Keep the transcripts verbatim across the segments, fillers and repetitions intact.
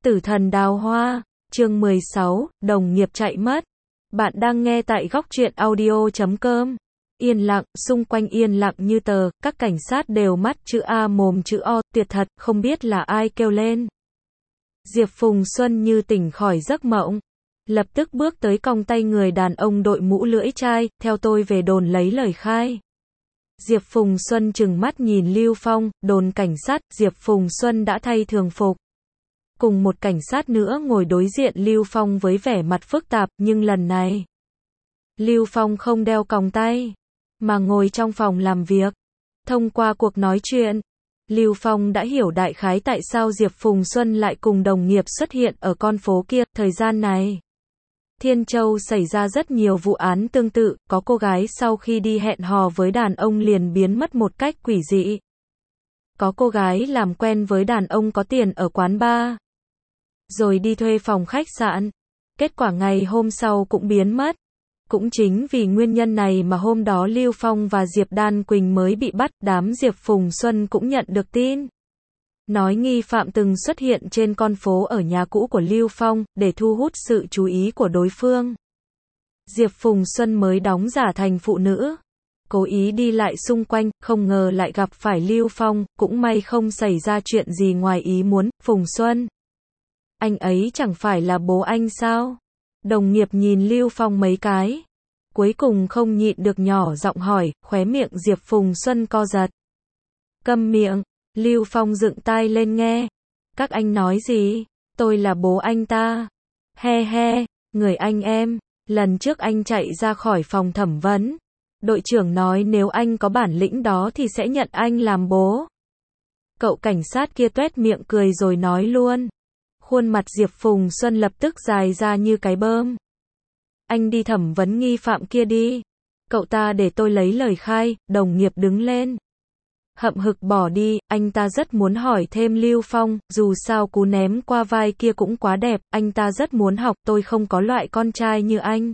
Tử thần đào hoa, chương mười sáu, đồng nghiệp chạy mất. Bạn đang nghe tại góc truyện audio chấm com. Yên lặng, xung quanh yên lặng như tờ, các cảnh sát đều mắt chữ A mồm chữ O, tuyệt thật, không biết là ai kêu lên. Diệp Phùng Xuân như tỉnh khỏi giấc mộng. Lập tức bước tới cong tay người đàn ông đội mũ lưỡi chai, theo tôi về đồn lấy lời khai. Diệp Phùng Xuân trừng mắt nhìn Lưu Phong, đồn cảnh sát, Diệp Phùng Xuân đã thay thường phục. Cùng một cảnh sát nữa ngồi đối diện Lưu Phong với vẻ mặt phức tạp, nhưng lần này, Lưu Phong không đeo còng tay, mà ngồi trong phòng làm việc. Thông qua cuộc nói chuyện, Lưu Phong đã hiểu đại khái tại sao Diệp Phùng Xuân lại cùng đồng nghiệp xuất hiện ở con phố kia. Thời gian này, Thiên Châu xảy ra rất nhiều vụ án tương tự, có cô gái sau khi đi hẹn hò với đàn ông liền biến mất một cách quỷ dị. Có cô gái làm quen với đàn ông có tiền ở quán bar, rồi đi thuê phòng khách sạn. Kết quả ngày hôm sau cũng biến mất. Cũng chính vì nguyên nhân này mà hôm đó Lưu Phong và Diệp Đan Quỳnh mới bị bắt, đám Diệp Phùng Xuân cũng nhận được tin. Nói nghi phạm từng xuất hiện trên con phố ở nhà cũ của Lưu Phong, để thu hút sự chú ý của đối phương. Diệp Phùng Xuân mới đóng giả thành phụ nữ, cố ý đi lại xung quanh, không ngờ lại gặp phải Lưu Phong, cũng may không xảy ra chuyện gì ngoài ý muốn. Phùng Xuân, anh ấy chẳng phải là bố anh sao? Đồng nghiệp nhìn Lưu Phong mấy cái, cuối cùng không nhịn được nhỏ giọng hỏi, khóe miệng Diệp Phùng Xuân co giật. Câm miệng, Lưu Phong dựng tai lên nghe. Các anh nói gì? Tôi là bố anh ta. He he, người anh em, lần trước anh chạy ra khỏi phòng thẩm vấn. Đội trưởng nói nếu anh có bản lĩnh đó thì sẽ nhận anh làm bố. Cậu cảnh sát kia tuét miệng cười rồi nói luôn. Khuôn mặt Diệp Phùng Xuân lập tức dài ra như cái bơm. Anh đi thẩm vấn nghi phạm kia đi. Cậu ta để tôi lấy lời khai. Đồng nghiệp đứng lên, hậm hực bỏ đi. Anh ta rất muốn hỏi thêm Lưu Phong, dù sao cú ném qua vai kia cũng quá đẹp. Anh ta rất muốn học, tôi không có loại con trai như anh.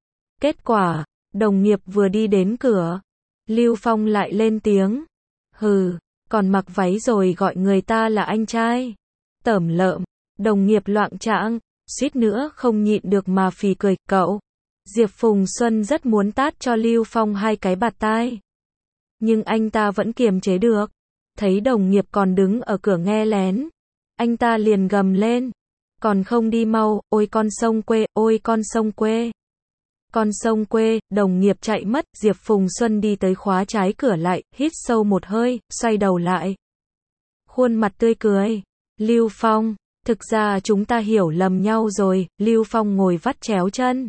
Kết quả, đồng nghiệp vừa đi đến cửa, Lưu Phong lại lên tiếng. Hừ, còn mặc váy rồi gọi người ta là anh trai. Tởm lợm. Đồng nghiệp loạng choạng, suýt nữa không nhịn được mà phì cười. Cậu, Diệp Phùng Xuân rất muốn tát cho Lưu Phong hai cái bạt tai, nhưng anh ta vẫn kiềm chế được. Thấy đồng nghiệp còn đứng ở cửa nghe lén, anh ta liền gầm lên. Còn không đi mau, ôi con sông quê, ôi con sông quê. Con sông quê, đồng nghiệp chạy mất. Diệp Phùng Xuân đi tới khóa trái cửa lại, hít sâu một hơi, xoay đầu lại. Khuôn mặt tươi cười. Lưu Phong, thực ra chúng ta hiểu lầm nhau rồi. Lưu Phong ngồi vắt chéo chân.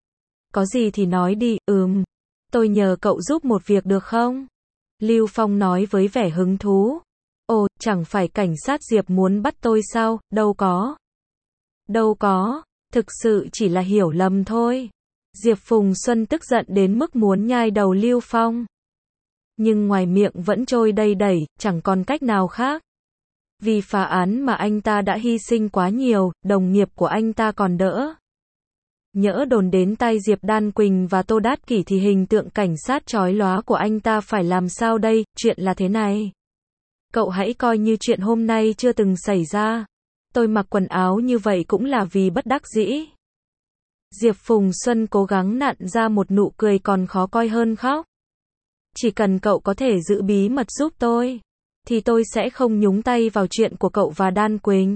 Có gì thì nói đi. Ừm, tôi nhờ cậu giúp một việc được không? Lưu Phong nói với vẻ hứng thú. Ồ, chẳng phải cảnh sát Diệp muốn bắt tôi sao? Đâu có. Đâu có, thực sự chỉ là hiểu lầm thôi. Diệp Phùng Xuân tức giận đến mức muốn nhai đầu Lưu Phong. Nhưng ngoài miệng vẫn trôi đầy đẩy, chẳng còn cách nào khác. Vì phá án mà anh ta đã hy sinh quá nhiều, đồng nghiệp của anh ta còn đỡ. Nhỡ đồn đến tay Diệp Đan Quỳnh và Tô Đát Kỷ thì hình tượng cảnh sát chói lóa của anh ta phải làm sao đây? Chuyện là thế này. Cậu hãy coi như chuyện hôm nay chưa từng xảy ra. Tôi mặc quần áo như vậy cũng là vì bất đắc dĩ. Diệp Phùng Xuân cố gắng nặn ra một nụ cười còn khó coi hơn khóc. Chỉ cần cậu có thể giữ bí mật giúp tôi, thì tôi sẽ không nhúng tay vào chuyện của cậu và Đan Quỳnh.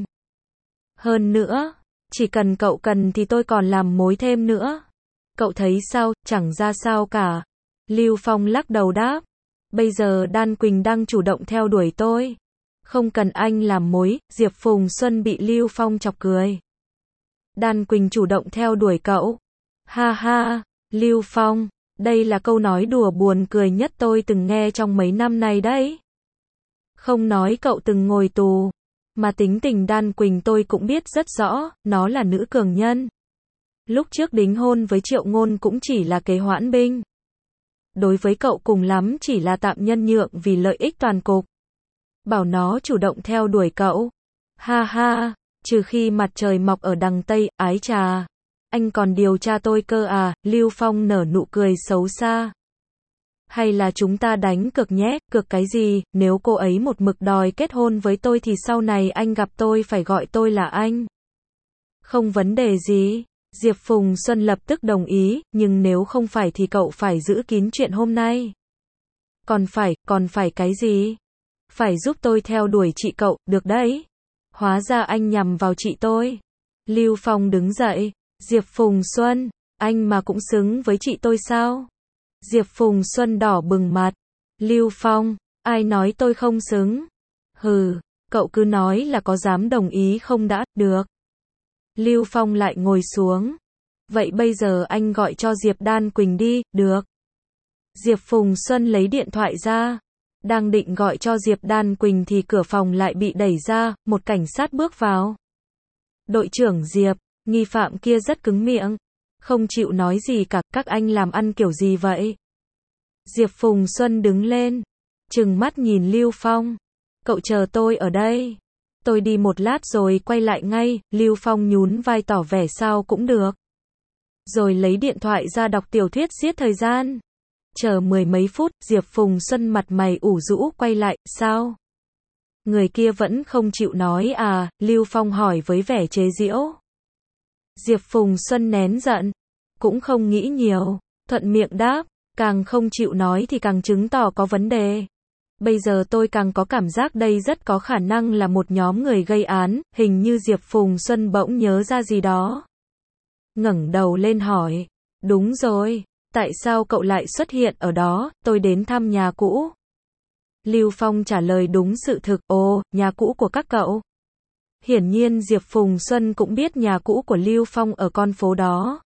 Hơn nữa, chỉ cần cậu cần thì tôi còn làm mối thêm nữa. Cậu thấy sao? Chẳng ra sao cả. Lưu Phong lắc đầu đáp. Bây giờ Đan Quỳnh đang chủ động theo đuổi tôi. Không cần anh làm mối. Diệp Phùng Xuân bị Lưu Phong chọc cười. Đan Quỳnh chủ động theo đuổi cậu. Ha ha, Lưu Phong, đây là câu nói đùa buồn cười nhất tôi từng nghe trong mấy năm nay đấy. Không nói cậu từng ngồi tù, mà tính tình Đan Quỳnh tôi cũng biết rất rõ, nó là nữ cường nhân. Lúc trước đính hôn với Triệu Ngôn cũng chỉ là kế hoãn binh. Đối với cậu cùng lắm chỉ là tạm nhân nhượng vì lợi ích toàn cục. Bảo nó chủ động theo đuổi cậu. Ha ha, trừ khi mặt trời mọc ở đằng Tây, ái trà. Anh còn điều tra tôi cơ à? Lưu Phong nở nụ cười xấu xa. Hay là chúng ta đánh cược nhé? Cược cái gì? Nếu cô ấy một mực đòi kết hôn với tôi thì sau này anh gặp tôi phải gọi tôi là anh. Không vấn đề gì. Diệp Phùng Xuân lập tức đồng ý, nhưng nếu không phải thì cậu phải giữ kín chuyện hôm nay. Còn phải, còn phải cái gì? Phải giúp tôi theo đuổi chị cậu, được đấy. Hóa ra anh nhằm vào chị tôi. Lưu Phong đứng dậy. Diệp Phùng Xuân, anh mà cũng xứng với chị tôi sao? Diệp Phùng Xuân đỏ bừng mặt. Lưu Phong, ai nói tôi không xứng? Hừ, cậu cứ nói là có dám đồng ý không đã, được. Lưu Phong lại ngồi xuống. Vậy bây giờ anh gọi cho Diệp Đan Quỳnh đi, được. Diệp Phùng Xuân lấy điện thoại ra. Đang định gọi cho Diệp Đan Quỳnh thì cửa phòng lại bị đẩy ra, một cảnh sát bước vào. Đội trưởng Diệp, nghi phạm kia rất cứng miệng. Không chịu nói gì cả, các anh làm ăn kiểu gì vậy? Diệp Phùng Xuân đứng lên. Trừng mắt nhìn Lưu Phong. Cậu chờ tôi ở đây. Tôi đi một lát rồi quay lại ngay. Lưu Phong nhún vai tỏ vẻ sao cũng được. Rồi lấy điện thoại ra đọc tiểu thuyết giết thời gian. Chờ mười mấy phút, Diệp Phùng Xuân mặt mày ủ rũ quay lại, sao? Người kia vẫn không chịu nói à, Lưu Phong hỏi với vẻ chế giễu. Diệp Phùng Xuân nén giận, cũng không nghĩ nhiều, thuận miệng đáp, càng không chịu nói thì càng chứng tỏ có vấn đề. Bây giờ tôi càng có cảm giác đây rất có khả năng là một nhóm người gây án, hình như Diệp Phùng Xuân bỗng nhớ ra gì đó. Ngẩng đầu lên hỏi, đúng rồi, tại sao cậu lại xuất hiện ở đó, tôi đến thăm nhà cũ. Lưu Phong trả lời đúng sự thực, ồ, nhà cũ của các cậu. Hiển nhiên Diệp Phùng Xuân cũng biết nhà cũ của Lưu Phong ở con phố đó.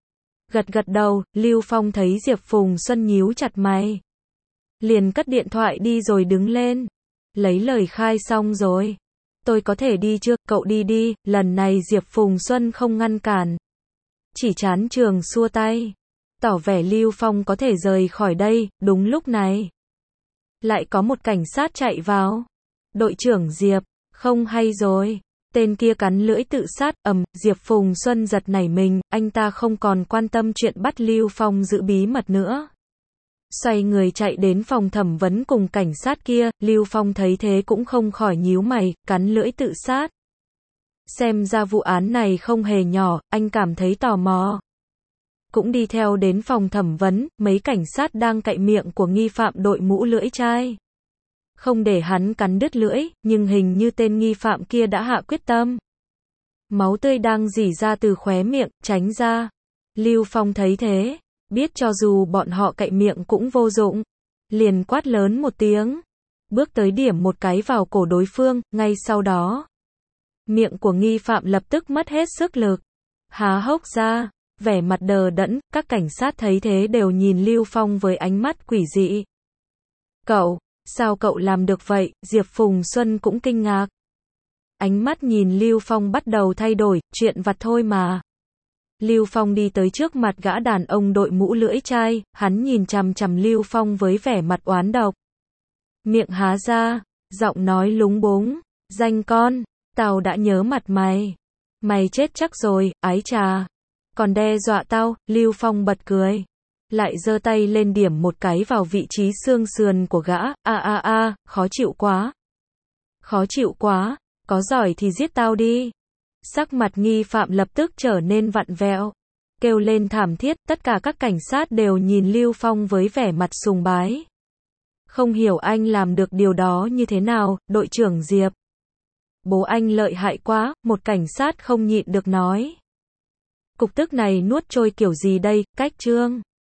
Gật gật đầu, Lưu Phong thấy Diệp Phùng Xuân nhíu chặt mày. Liền cất điện thoại đi rồi đứng lên. Lấy lời khai xong rồi. Tôi có thể đi chưa, cậu đi đi, lần này Diệp Phùng Xuân không ngăn cản. Chỉ chán trường xua tay. Tỏ vẻ Lưu Phong có thể rời khỏi đây, đúng lúc này. Lại có một cảnh sát chạy vào. Đội trưởng Diệp, không hay rồi. Tên kia cắn lưỡi tự sát, ầm, Diệp Phùng Xuân giật nảy mình, anh ta không còn quan tâm chuyện bắt Lưu Phong giữ bí mật nữa. Xoay người chạy đến phòng thẩm vấn cùng cảnh sát kia, Lưu Phong thấy thế cũng không khỏi nhíu mày, cắn lưỡi tự sát. Xem ra vụ án này không hề nhỏ, anh cảm thấy tò mò. Cũng đi theo đến phòng thẩm vấn, mấy cảnh sát đang cạy miệng của nghi phạm đội mũ lưỡi chai. Không để hắn cắn đứt lưỡi, nhưng hình như tên nghi phạm kia đã hạ quyết tâm. Máu tươi đang rỉ ra từ khóe miệng, tránh ra. Lưu Phong thấy thế, biết cho dù bọn họ cạy miệng cũng vô dụng. Liền quát lớn một tiếng. Bước tới điểm một cái vào cổ đối phương, ngay sau đó. Miệng của nghi phạm lập tức mất hết sức lực. Há hốc ra, vẻ mặt đờ đẫn, các cảnh sát thấy thế đều nhìn Lưu Phong với ánh mắt quỷ dị. Cậu, sao cậu làm được vậy? Diệp Phùng Xuân cũng kinh ngạc. Ánh mắt nhìn Lưu Phong bắt đầu thay đổi, chuyện vặt thôi mà. Lưu Phong đi tới trước mặt gã đàn ông đội mũ lưỡi chai, hắn nhìn chằm chằm Lưu Phong với vẻ mặt oán độc. Miệng há ra, giọng nói lúng búng, danh con, tao đã nhớ mặt mày. Mày chết chắc rồi, ái chà. Còn đe dọa tao, Lưu Phong bật cười. Lại giơ tay lên điểm một cái vào vị trí xương sườn của gã, a a a, khó chịu quá. Khó chịu quá, có giỏi thì giết tao đi. Sắc mặt nghi phạm lập tức trở nên vặn vẹo. Kêu lên thảm thiết, tất cả các cảnh sát đều nhìn Lưu Phong với vẻ mặt sùng bái. Không hiểu anh làm được điều đó như thế nào, đội trưởng Diệp. Bố anh lợi hại quá, một cảnh sát không nhịn được nói. Cục tức này nuốt trôi kiểu gì đây, cách trương.